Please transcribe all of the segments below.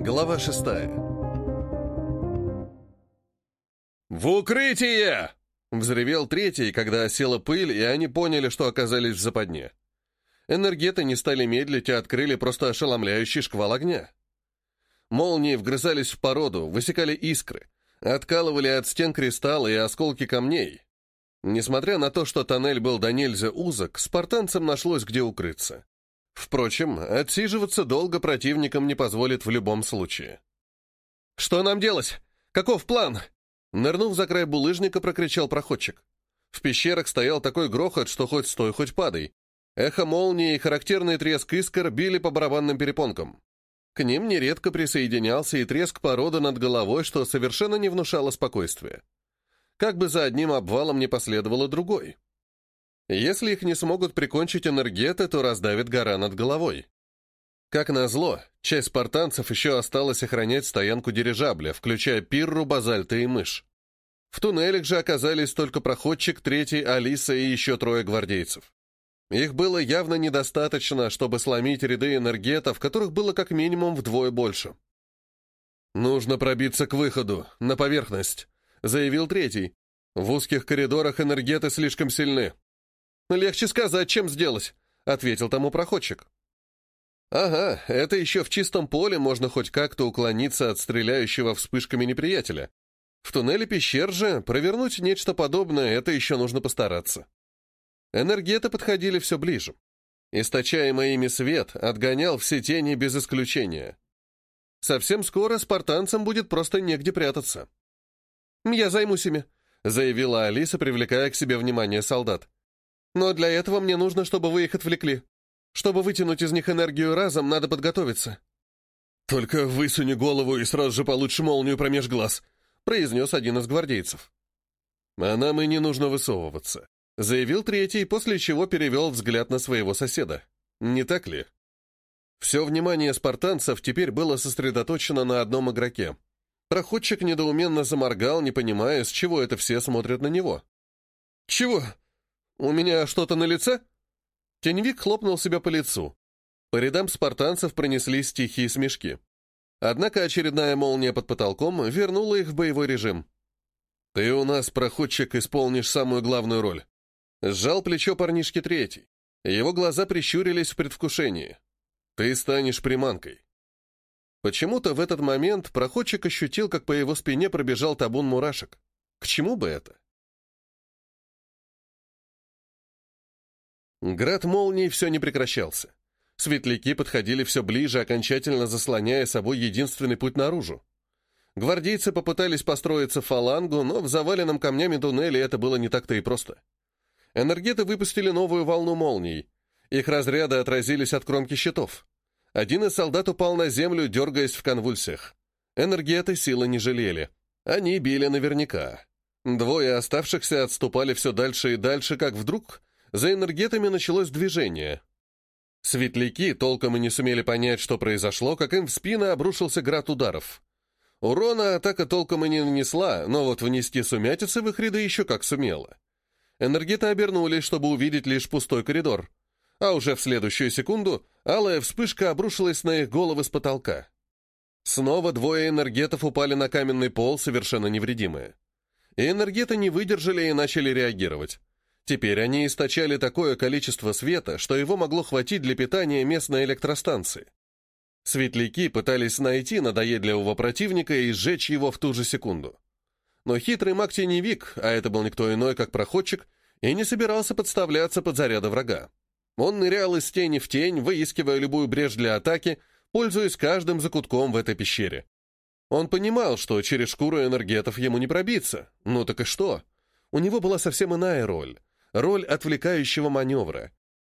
Глава 6. «В укрытие!» — взревел третий, когда осела пыль, и они поняли, что оказались в западне. Энергеты не стали медлить и открыли просто ошеломляющий шквал огня. Молнии вгрызались в породу, высекали искры, откалывали от стен кристаллы и осколки камней. Несмотря на то, что тоннель был до нельзя узок, спартанцам нашлось где укрыться. Впрочем, отсиживаться долго противникам не позволит в любом случае. «Что нам делать? Каков план?» Нырнув за край булыжника, прокричал проходчик. В пещерах стоял такой грохот, что хоть стой, хоть падай. Эхо молнии и характерный треск искр били по барабанным перепонкам. К ним нередко присоединялся и треск породы над головой, что совершенно не внушало спокойствия. Как бы за одним обвалом не последовало другой. Если их не смогут прикончить энергеты, то раздавит гора над головой. Как назло, часть спартанцев еще осталась охранять стоянку дирижабля, включая Пирру, Базальта и Мышь. В туннелях же оказались только проходчик, третий, Алиса и еще трое гвардейцев. Их было явно недостаточно, чтобы сломить ряды энергетов, которых было как минимум вдвое больше. «Нужно пробиться к выходу, на поверхность», — заявил третий. «В узких коридорах энергеты слишком сильны». «Легче сказать, чем сделать», — ответил тому проходчик. «Ага, это еще в чистом поле можно хоть как-то уклониться от стреляющего вспышками неприятеля. В туннеле пещер же провернуть нечто подобное — это еще нужно постараться». Энергеты подходили все ближе. Источаемый ими свет отгонял все тени без исключения. Совсем скоро спартанцам будет просто негде прятаться. «Я займусь ими», — заявила Алиса, привлекая к себе внимание солдат. «Но для этого мне нужно, чтобы вы их отвлекли. Чтобы вытянуть из них энергию разом, надо подготовиться». «Только высуни голову и сразу же получишь молнию промеж глаз», — произнес один из гвардейцев. «А нам и не нужно высовываться», — заявил третий, после чего перевел взгляд на своего соседа. «Не так ли?» Все внимание спартанцев теперь было сосредоточено на одном игроке. Проходчик недоуменно заморгал, не понимая, с чего это все смотрят на него. «Чего? У меня что-то на лице?» Теневик хлопнул себя по лицу. По рядам спартанцев пронеслись тихие смешки. Однако очередная молния под потолком вернула их в боевой режим. «Ты у нас, проходчик, исполнишь самую главную роль». Сжал плечо парнишки третий. Его глаза прищурились в предвкушении. «Ты станешь приманкой». Почему-то в этот момент проходчик ощутил, как по его спине пробежал табун мурашек. К чему бы это? Град молний все не прекращался. Светляки подходили все ближе, окончательно заслоняя собой единственный путь наружу. Гвардейцы попытались построиться в фалангу, но в заваленном камнями туннеле это было не так-то и просто. Энергеты выпустили новую волну молний. Их разряды отразились от кромки щитов. Один из солдат упал на землю, дергаясь в конвульсиях. Энергеты силы не жалели. Они били наверняка. Двое оставшихся отступали все дальше и дальше, как вдруг за энергетами началось движение. Светляки толком и не сумели понять, что произошло, как им в спины обрушился град ударов. Урона атака толком и не нанесла, но вот внести сумятицы в их ряды еще как сумела. Энергеты обернулись, чтобы увидеть лишь пустой коридор. А уже в следующую секунду алая вспышка обрушилась на их головы с потолка. Снова двое энергетов упали на каменный пол, совершенно невредимые. И энергеты не выдержали и начали реагировать. Теперь они источали такое количество света, что его могло хватить для питания местной электростанции. Светляки пытались найти надоедливого противника и сжечь его в ту же секунду. Но хитрый маг-теневик, а это был никто иной, как проходчик, и не собирался подставляться под заряды врага. Он нырял из тени в тень, выискивая любую брешь для атаки, пользуясь каждым закутком в этой пещере. Он понимал, что через шкуру энергетов ему не пробиться. Ну так и что? У него была совсем иная роль. Роль отвлекающего маневра.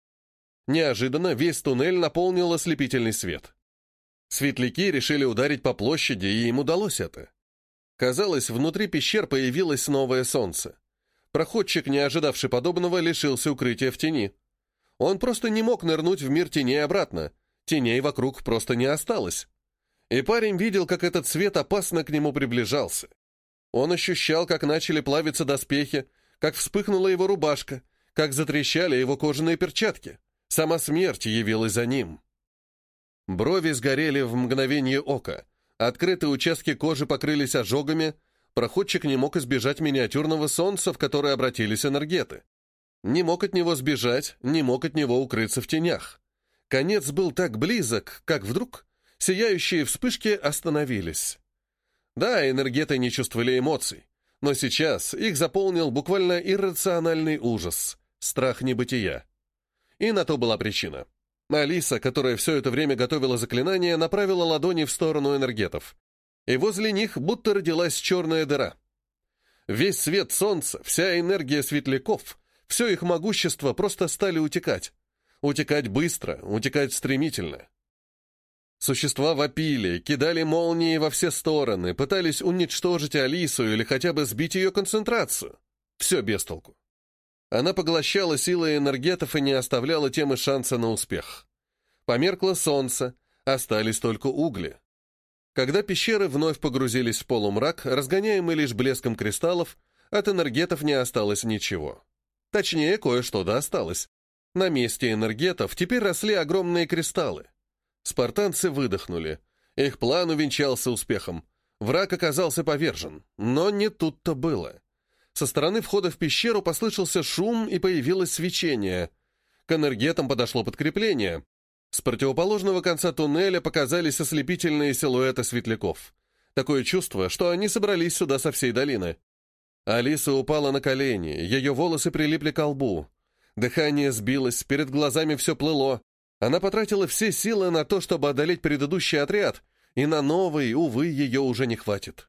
Неожиданно весь туннель наполнил ослепительный свет. Светляки решили ударить по площади, и им удалось это. Казалось, внутри пещер появилось новое солнце. Проходчик, не ожидавший подобного, лишился укрытия в тени. Он просто не мог нырнуть в мир теней обратно. Теней вокруг просто не осталось. И парень видел, как этот свет опасно к нему приближался. Он ощущал, как начали плавиться доспехи, как вспыхнула его рубашка, как затрещали его кожаные перчатки. Сама смерть явилась за ним. Брови сгорели в мгновение ока. Открытые участки кожи покрылись ожогами, проходчик не мог избежать миниатюрного солнца, в которое обратились энергеты. Не мог от него сбежать, не мог от него укрыться в тенях. Конец был так близок, как вдруг сияющие вспышки остановились. Да, энергеты не чувствовали эмоций, но сейчас их заполнил буквально иррациональный ужас, страх небытия. И на то была причина. Алиса, которая все это время готовила заклинание, направила ладони в сторону энергетов. И возле них будто родилась черная дыра. Весь свет солнца, вся энергия светляков, все их могущество просто стали утекать. Утекать быстро, утекать стремительно. Существа вопили, кидали молнии во все стороны, пытались уничтожить Алису или хотя бы сбить ее концентрацию. Все без толку. Она поглощала силы энергетов и не оставляла тем и шанса на успех. Померкло солнце, остались только угли. Когда пещеры вновь погрузились в полумрак, разгоняемый лишь блеском кристаллов, от энергетов не осталось ничего. Точнее, кое-что да осталось. На месте энергетов теперь росли огромные кристаллы. Спартанцы выдохнули. Их план увенчался успехом. Враг оказался повержен, но не тут-то было. Со стороны входа в пещеру послышался шум и появилось свечение. К энергетам подошло подкрепление. С противоположного конца туннеля показались ослепительные силуэты светляков. Такое чувство, что они собрались сюда со всей долины. Алиса упала на колени, ее волосы прилипли к лбу. Дыхание сбилось, перед глазами все плыло. Она потратила все силы на то, чтобы одолеть предыдущий отряд, и на новый, увы, ее уже не хватит.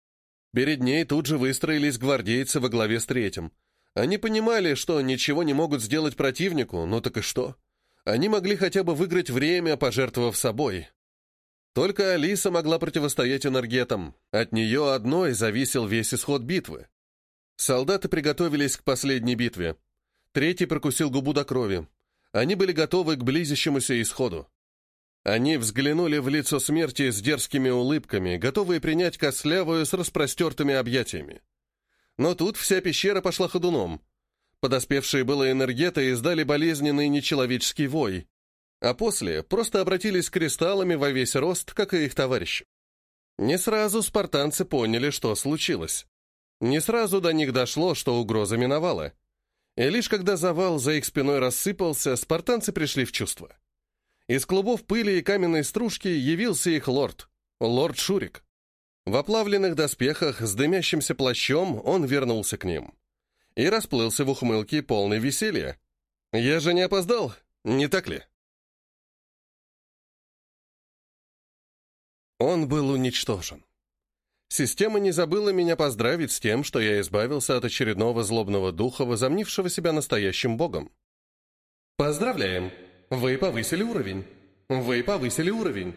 Перед ней тут же выстроились гвардейцы во главе с третьим. Они понимали, что ничего не могут сделать противнику, ну так и что? Они могли хотя бы выиграть время, пожертвовав собой. Только Алиса могла противостоять энергетам. От нее одной зависел весь исход битвы. Солдаты приготовились к последней битве. Третий прокусил губу до крови. Они были готовы к близящемуся исходу. Они взглянули в лицо смерти с дерзкими улыбками, готовые принять костлявую с распростертыми объятиями. Но тут вся пещера пошла ходуном. Подоспевшие было энергеты издали болезненный нечеловеческий вой, а после просто обратились кристаллами во весь рост, как и их товарищи. Не сразу спартанцы поняли, что случилось. Не сразу до них дошло, что угроза миновала. И лишь когда завал за их спиной рассыпался, спартанцы пришли в чувство. Из клубов пыли и каменной стружки явился их лорд Шурик. В оплавленных доспехах с дымящимся плащом он вернулся к ним. И расплылся в ухмылке, полной веселья. «Я же не опоздал, не так ли?» Он был уничтожен. Система не забыла меня поздравить с тем, что я избавился от очередного злобного духа, возомнившего себя настоящим богом. «Поздравляем! Вы повысили уровень! Вы повысили уровень!»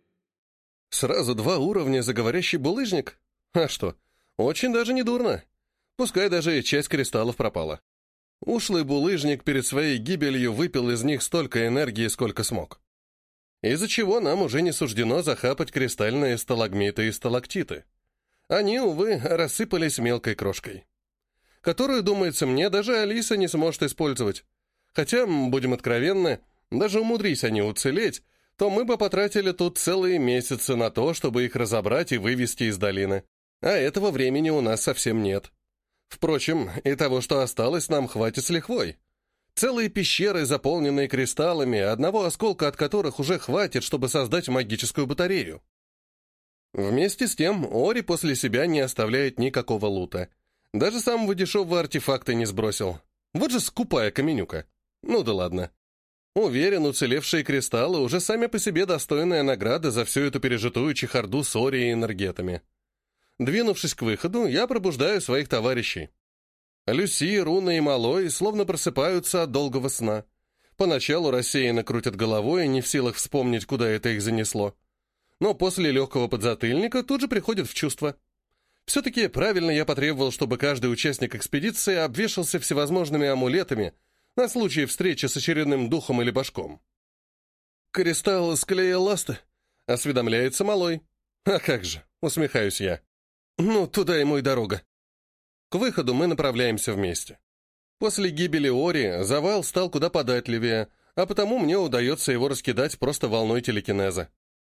Сразу 2 уровня за говорящий булыжник? А что, очень даже не дурно. Пускай даже и часть кристаллов пропала. Ушлый булыжник перед своей гибелью выпил из них столько энергии, сколько смог. Из-за чего нам уже не суждено захапать кристальные сталагмиты и сталактиты. Они, увы, рассыпались мелкой крошкой, которую, думается мне, даже Алиса не сможет использовать. Хотя, будем откровенны, даже умудрись они уцелеть, то мы бы потратили тут целые месяцы на то, чтобы их разобрать и вывести из долины. А этого времени у нас совсем нет. Впрочем, и того, что осталось, нам хватит с лихвой. Целые пещеры, заполненные кристаллами, одного осколка от которых уже хватит, чтобы создать магическую батарею. Вместе с тем, Ори после себя не оставляет никакого лута. Даже самого дешевого артефакта не сбросил. Вот же скупая каменюка. Ну да ладно. Уверен, уцелевшие кристаллы уже сами по себе достойная награда за всю эту пережитую чехарду с Ори и энергетами. Двинувшись к выходу, я пробуждаю своих товарищей. Люси, Руна и Малой словно просыпаются от долгого сна. Поначалу рассеянно крутят головой, не в силах вспомнить, куда это их занесло. Но после легкого подзатыльника тут же приходят в чувство. Все-таки правильно я потребовал, чтобы каждый участник экспедиции обвешался всевозможными амулетами на случай встречи с очередным духом или башком. «Кристалл склеил ласты?» — осведомляется Малой. «А как же?» — усмехаюсь я. «Ну, туда ему и дорога». К выходу мы направляемся вместе. После гибели Ори завал стал куда податливее, а потому мне удается его раскидать просто волной телекинеза.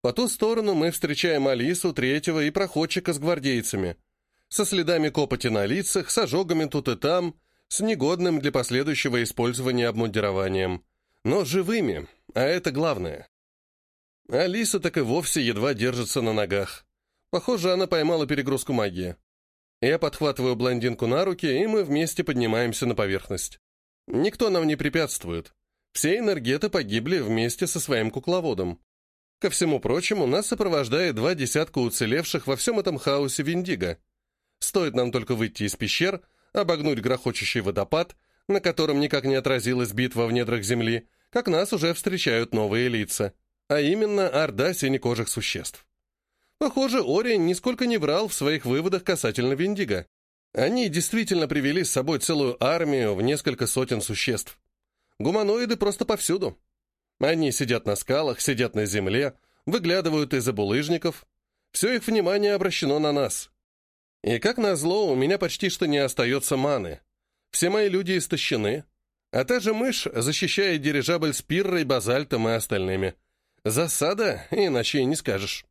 По ту сторону мы встречаем Алису, третьего и проходчика с гвардейцами, со следами копоти на лицах, с ожогами тут и там, с негодным для последующего использования обмундированием, но живыми, а это главное. Алиса так и вовсе едва держится на ногах. Похоже, она поймала перегрузку магии. Я подхватываю блондинку на руки, и мы вместе поднимаемся на поверхность. Никто нам не препятствует. Все энергеты погибли вместе со своим кукловодом. Ко всему прочему, нас сопровождает 2 десятка уцелевших во всем этом хаосе Виндиго. Стоит нам только выйти из пещер, обогнуть грохочущий водопад, на котором никак не отразилась битва в недрах земли, как нас уже встречают новые лица, а именно орда синекожих существ. Похоже, Ори нисколько не врал в своих выводах касательно Виндиго. Они действительно привели с собой целую армию в несколько сотен существ. Гуманоиды просто повсюду. Они сидят на скалах, сидят на земле, выглядывают из-за булыжников. Все их внимание обращено на нас. И как назло, у меня почти что не остается маны. Все мои люди истощены. А та же мышь защищает дирижабль с пиррой, базальтом и остальными. Засада, иначе и не скажешь.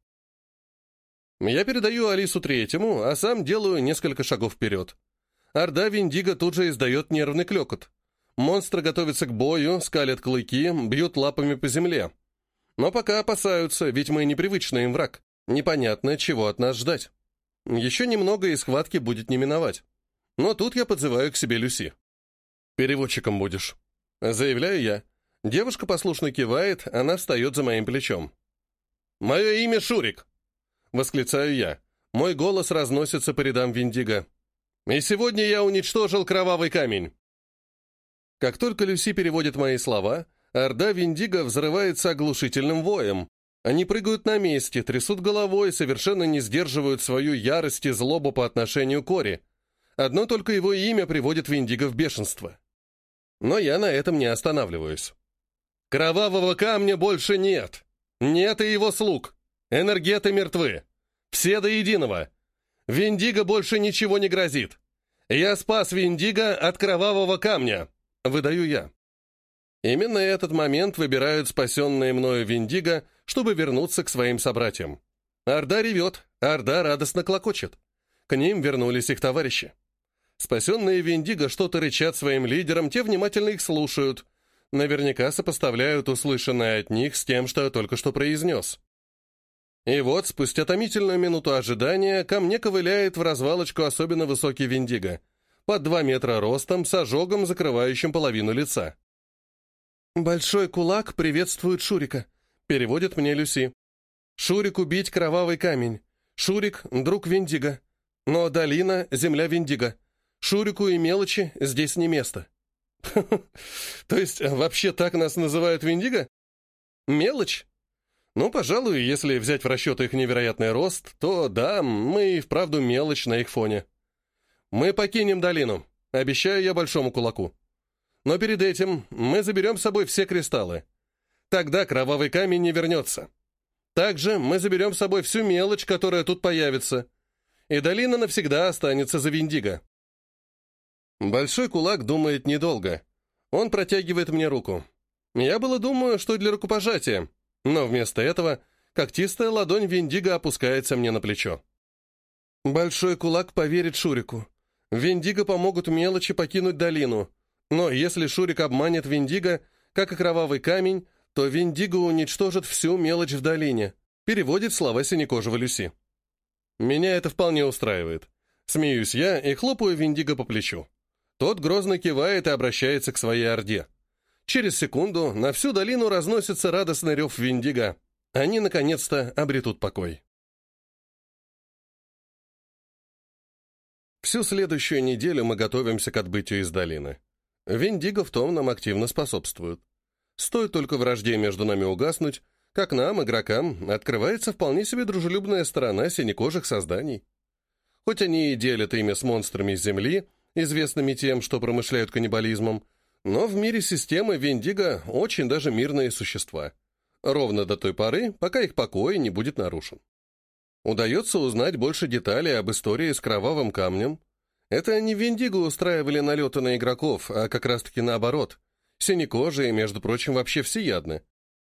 Я передаю Алису третьему, а сам делаю несколько шагов вперед. Орда Виндиго тут же издает нервный клёкот. Монстры готовятся к бою, скалят клыки, бьют лапами по земле. Но пока опасаются, ведь мы непривычный им враг. Непонятно, чего от нас ждать. Еще немного, и схватки будет не миновать. Но тут я подзываю к себе Люси. «Переводчиком будешь», — заявляю я. Девушка послушно кивает, она встает за моим плечом. «Мое имя Шурик», — восклицаю я. Мой голос разносится по рядам Виндиго. «И сегодня я уничтожил кровавый камень». Как только Люси переводит мои слова, орда Виндиго взрывается оглушительным воем. Они прыгают на месте, трясут головой, совершенно не сдерживают свою ярость и злобу по отношению к Ори. Одно только его имя приводит Виндиго в бешенство. Но я на этом не останавливаюсь. Кровавого камня больше нет. Нет и его слуг. Энергеты мертвы. Все до единого. Виндиго больше ничего не грозит. Я спас Виндиго от кровавого камня. Выдаю я. Именно этот момент выбирают спасенные мною Виндиго, чтобы вернуться к своим собратьям. Орда ревет, орда радостно клокочет. К ним вернулись их товарищи. Спасенные Виндиго что-то рычат своим лидерам, те внимательно их слушают. Наверняка сопоставляют услышанное от них с тем, что я только что произнес. И вот, спустя томительную минуту ожидания, ко мне ковыляет в развалочку особенно высокий Виндиго, под 2 метра ростом, с ожогом, закрывающим половину лица. «Большой кулак приветствует Шурика», — переводит мне Люси. «Шурик убить кровавый камень. Шурик — друг Виндиго. Но долина — земля Виндиго. Шурику и мелочи здесь не место». То есть вообще так нас называют Виндиго? Мелочь? Ну, пожалуй, если взять в расчет их невероятный рост, то да, мы и вправду мелочь на их фоне. Мы покинем долину, обещаю я большому кулаку. Но перед этим мы заберем с собой все кристаллы. Тогда кровавый камень не вернется. Также мы заберем с собой всю мелочь, которая тут появится. И долина навсегда останется за Виндиго. Большой кулак думает недолго. Он протягивает мне руку. Я было думаю, что для рукопожатия, но вместо этого когтистая ладонь Виндиго опускается мне на плечо. Большой кулак поверит Шурику. Виндиго помогут мелочи покинуть долину. Но если Шурик обманет Виндиго, как и кровавый камень, то Виндиго уничтожит всю мелочь в долине. Переводит слова синекожего Люси. Меня это вполне устраивает. Смеюсь я и хлопаю Виндиго по плечу. Тот грозно кивает и обращается к своей орде. Через секунду на всю долину разносится радостный рев Виндиго. Они, наконец-то, обретут покой. Всю следующую неделю мы готовимся к отбытию из долины. Виндиго в том нам активно способствуют. Стоит только вражде между нами угаснуть, как нам, игрокам, открывается вполне себе дружелюбная сторона синекожих созданий. Хоть они и делят имя с монстрами из Земли, известными тем, что промышляют каннибализмом, но в мире системы Виндиго очень даже мирные существа. Ровно до той поры, пока их покой не будет нарушен. Удается узнать больше деталей об истории с кровавым камнем. Это не Виндиго устраивали налеты на игроков, а как раз-таки наоборот. Синекожие, между прочим, вообще всеядны.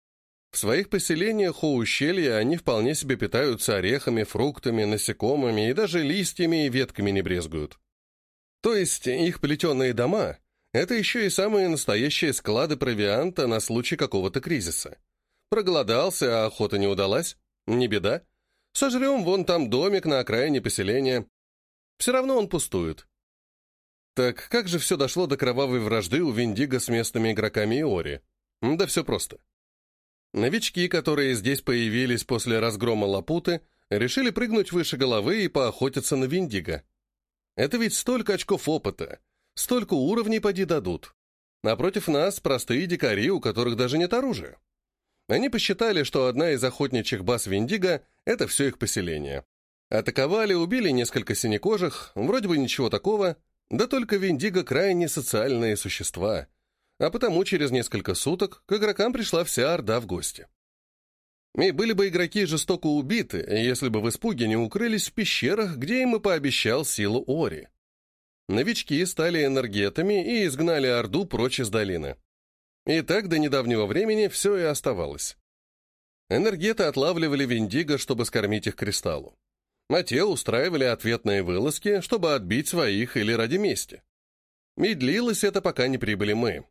В своих поселениях у ущелья они вполне себе питаются орехами, фруктами, насекомыми и даже листьями и ветками не брезгуют. То есть их плетеные дома — это еще и самые настоящие склады провианта на случай какого-то кризиса. Проголодался, а охота не удалась? Не беда. Сожрем вон там домик на окраине поселения. Все равно он пустует. Так как же все дошло до кровавой вражды у Виндиго с местными игроками Иори? Да все просто. Новички, которые здесь появились после разгрома Лапуты, решили прыгнуть выше головы и поохотиться на Виндиго. Это ведь столько очков опыта, столько уровней поди дадут. Напротив нас простые дикари, у которых даже нет оружия. Они посчитали, что одна из охотничьих баз Виндиго — это все их поселение. Атаковали, убили несколько синекожих, вроде бы ничего такого, да только Виндиго крайне социальные существа, а потому через несколько суток к игрокам пришла вся орда в гости. И были бы игроки жестоко убиты, если бы в испуге не укрылись в пещерах, где им и пообещал силу Ори. Новички стали энергетами и изгнали орду прочь из долины. И так до недавнего времени все и оставалось. Энергеты отлавливали Виндиго, чтобы скормить их кристаллу. А те устраивали ответные вылазки, чтобы отбить своих или ради мести. И длилось это, пока не прибыли мы.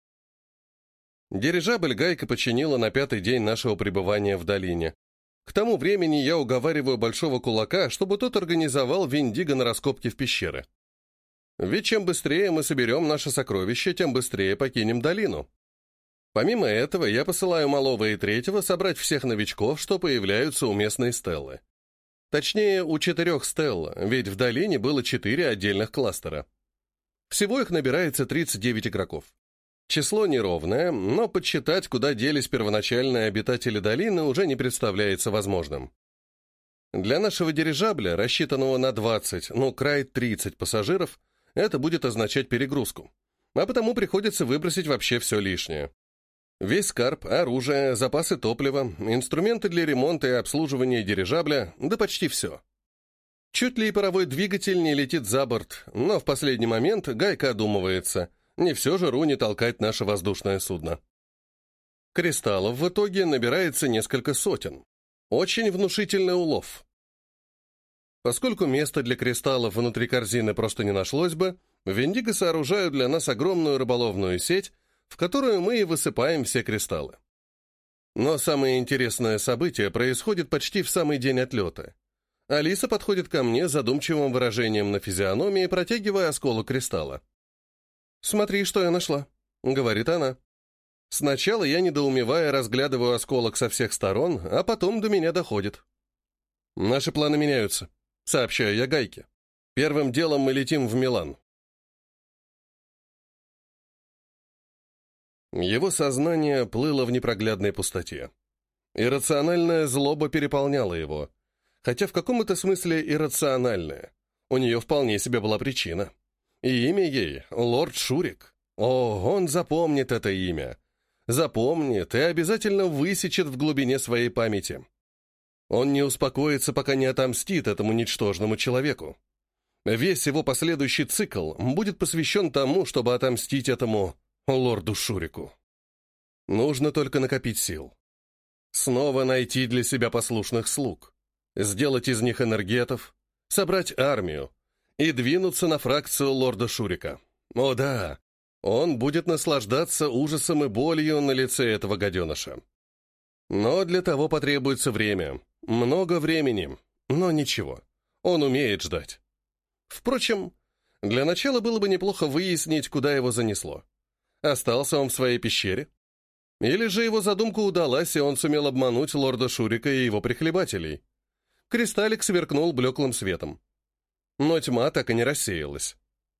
Дирижабль Гайка починила на 5-й день нашего пребывания в долине. К тому времени я уговариваю Большого Кулака, чтобы тот организовал Виндиго на раскопки в пещеры. Ведь чем быстрее мы соберем наше сокровище, тем быстрее покинем долину. Помимо этого, я посылаю Малого и Третьего собрать всех новичков, что появляются у местной стеллы. Точнее, у 4 стелл, ведь в долине было 4 отдельных кластера. Всего их набирается 39 игроков. Число неровное, но подсчитать, куда делись первоначальные обитатели долины, уже не представляется возможным. Для нашего дирижабля, рассчитанного на 20, край 30 пассажиров, это будет означать перегрузку, а потому приходится выбросить вообще все лишнее. Весь скарб, оружие, запасы топлива, инструменты для ремонта и обслуживания дирижабля, да почти все. Чуть ли и паровой двигатель не летит за борт, но в последний момент Гайка одумывается, не все же Руни толкать наше воздушное судно. Кристаллов в итоге набирается несколько сотен. Очень внушительный улов. Поскольку места для кристаллов внутри корзины просто не нашлось бы, Виндиго сооружают для нас огромную рыболовную сеть, в которую мы и высыпаем все кристаллы. Но самое интересное событие происходит почти в самый день отлета. Алиса подходит ко мне с задумчивым выражением на физиономии, протягивая осколок кристалла. «Смотри, что я нашла», — говорит она. Сначала я, недоумевая, разглядываю осколок со всех сторон, а потом до меня доходит. «Наши планы меняются», — сообщаю я Гайке. «Первым делом мы летим в Милан». Его сознание плыло в непроглядной пустоте. Иррациональная злоба переполняла его. Хотя в каком-то смысле иррациональная. У нее вполне себе была причина. И имя ей — Лорд Шурик. О, он запомнит это имя. Запомнит и обязательно высечет в глубине своей памяти. Он не успокоится, пока не отомстит этому ничтожному человеку. Весь его последующий цикл будет посвящен тому, чтобы отомстить этому лорду Шурику. Нужно только накопить сил. Снова найти для себя послушных слуг. Сделать из них энергетов, собрать армию и двинуться на фракцию лорда Шурика. О да, он будет наслаждаться ужасом и болью на лице этого гаденыша. Но для того потребуется время. Много времени. Но ничего. Он умеет ждать. Впрочем, для начала было бы неплохо выяснить, куда его занесло. Остался он в своей пещере? Или же его задумка удалась, и он сумел обмануть лорда Шурика и его прихлебателей? Кристаллик сверкнул блеклым светом. Но тьма так и не рассеялась.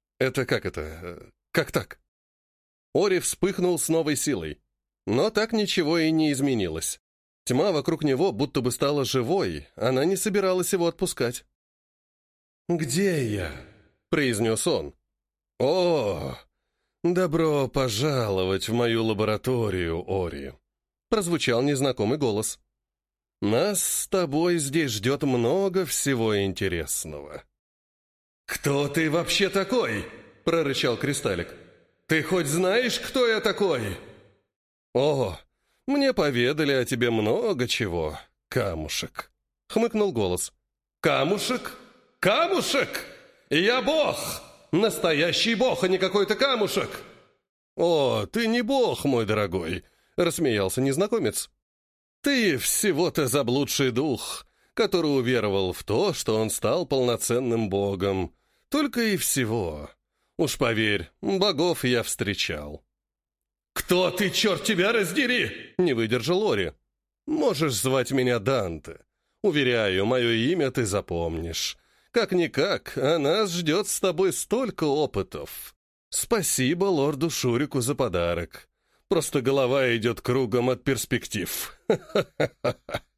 Как так? Ори вспыхнул с новой силой. Но так ничего и не изменилось. Тьма вокруг него будто бы стала живой, она не собиралась его отпускать. «Где я?» — произнес он. «О, добро пожаловать в мою лабораторию, Ори!» — прозвучал незнакомый голос. «Нас с тобой здесь ждет много всего интересного». «Кто ты вообще такой?» — прорычал Кристаллик. «Ты хоть знаешь, кто я такой?» «О, Мне поведали о тебе много чего, камушек», — хмыкнул голос. «Камушек? Камушек! Я бог! Настоящий бог, а не какой-то камушек!» «О, ты не бог, мой дорогой», — рассмеялся незнакомец. «Ты всего-то заблудший дух, который уверовал в то, что он стал полноценным богом. Только и всего. Уж поверь, богов я встречал». «Кто ты, черт тебя раздери?» — не выдержал Ори. «Можешь звать меня Данте. Уверяю, мое имя ты запомнишь. Как-никак, а нас ждет с тобой столько опытов. Спасибо лорду Шурику за подарок. Просто голова идет кругом от перспектив».